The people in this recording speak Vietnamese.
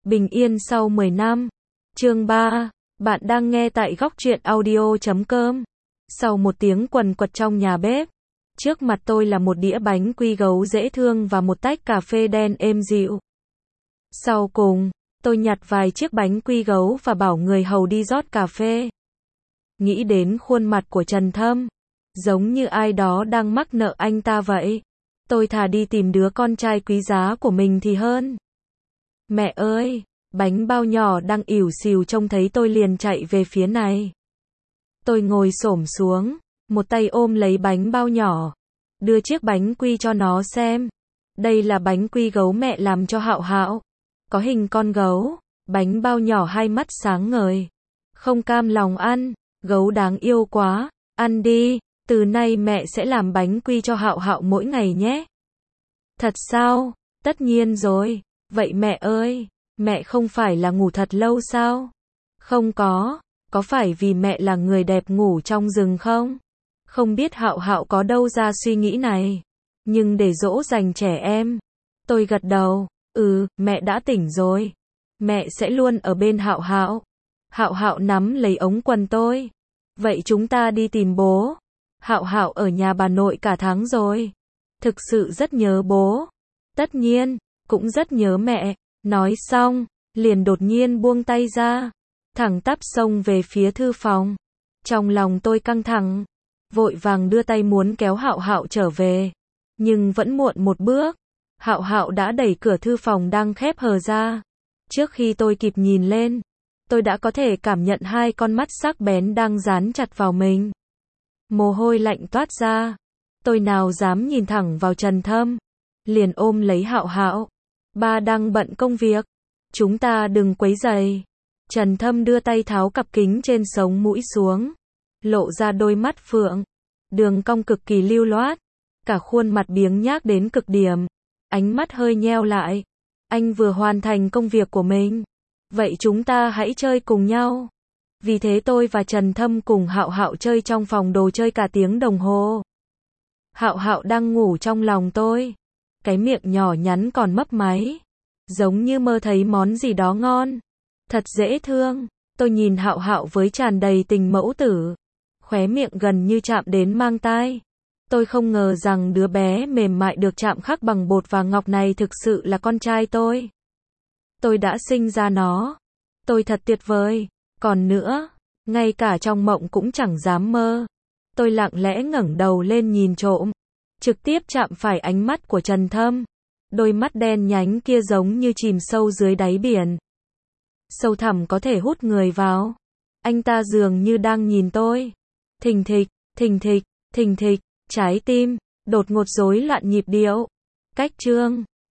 Bình yên sau 10 năm. Chương 3. Bạn đang nghe tại góc truyện audio.com. Sau một tiếng quần quật trong nhà bếp, trước mặt tôi là một đĩa bánh quy gấu dễ thương và một tách cà phê đen êm dịu. Sau cùng, tôi nhặt vài chiếc bánh quy gấu và bảo người hầu đi rót cà phê. Nghĩ đến khuôn mặt của Trần Thâm, giống như ai đó đang mắc nợ anh ta vậy. Tôi thà đi tìm đứa con trai quý giá của mình thì hơn. Mẹ ơi, bánh bao nhỏ đang ỉu xìu trông thấy tôi liền chạy về phía này. Tôi ngồi xổm xuống, một tay ôm lấy bánh bao nhỏ, đưa chiếc bánh quy cho nó xem. Đây là bánh quy gấu mẹ làm cho Hạo Hạo, có hình con gấu. Bánh bao nhỏ hai mắt sáng ngời, không cam lòng ăn. Gấu đáng yêu quá, ăn đi, từ nay mẹ sẽ làm bánh quy cho Hạo Hạo mỗi ngày nhé. Thật sao? Tất nhiên rồi. Vậy mẹ ơi, mẹ không phải là ngủ thật lâu sao? Không có phải vì mẹ là người đẹp ngủ trong rừng không? Không biết Hạo Hạo có đâu ra suy nghĩ này, nhưng để dỗ dành trẻ em. Tôi gật đầu, mẹ đã tỉnh rồi. Mẹ sẽ luôn ở bên Hạo Hạo. Hạo Hạo nắm lấy ống quần tôi. Vậy chúng ta đi tìm bố. Hạo Hạo ở nhà bà nội cả tháng rồi. Thực sự rất nhớ bố. Tất nhiên, cũng rất nhớ mẹ. Nói xong, liền đột nhiên buông tay ra, thẳng tắp xông về phía thư phòng. Trong lòng tôi căng thẳng, vội vàng đưa tay muốn kéo Hạo Hạo trở về, nhưng vẫn muộn một bước. Hạo Hạo đã đẩy cửa thư phòng đang khép hờ ra. Trước khi tôi kịp nhìn lên, tôi đã có thể cảm nhận hai con mắt sắc bén đang dán chặt vào mình. Mồ hôi lạnh toát ra. Tôi nào dám nhìn thẳng vào Trần Thâm, liền ôm lấy Hạo Hạo. Ba đang bận công việc, chúng ta đừng quấy rầy. Trần Thâm đưa tay tháo cặp kính trên sống mũi xuống, lộ ra đôi mắt phượng, đường cong cực kỳ lưu loát, cả khuôn mặt biếng nhác đến cực điểm, ánh mắt hơi nheo lại. Anh vừa hoàn thành công việc của mình, vậy chúng ta hãy chơi cùng nhau. Vì thế tôi và Trần Thâm cùng Hạo Hạo chơi trong phòng đồ chơi cả tiếng đồng hồ. Hạo Hạo đang ngủ trong lòng tôi, cái miệng nhỏ nhắn còn mấp máy, giống như mơ thấy món gì đó ngon. Thật dễ thương. Tôi nhìn Hạo Hạo với tràn đầy tình mẫu tử, khóe miệng gần như chạm đến mang tai. Tôi không ngờ rằng đứa bé mềm mại được chạm khắc bằng bột và ngọc này thực sự là con trai tôi. Tôi đã sinh ra nó. Tôi thật tuyệt vời. Còn nữa, ngay cả trong mộng cũng chẳng dám mơ. Tôi lặng lẽ ngẩng đầu lên nhìn trộm, trực tiếp chạm phải ánh mắt của Trần Thâm. Đôi mắt đen nhánh kia giống như chìm sâu dưới đáy biển, sâu thẳm có thể hút người vào. Anh ta dường như đang nhìn tôi. Thình thịch, thình thịch, thình thịch, trái tim đột ngột rối loạn nhịp điệu. Cách chương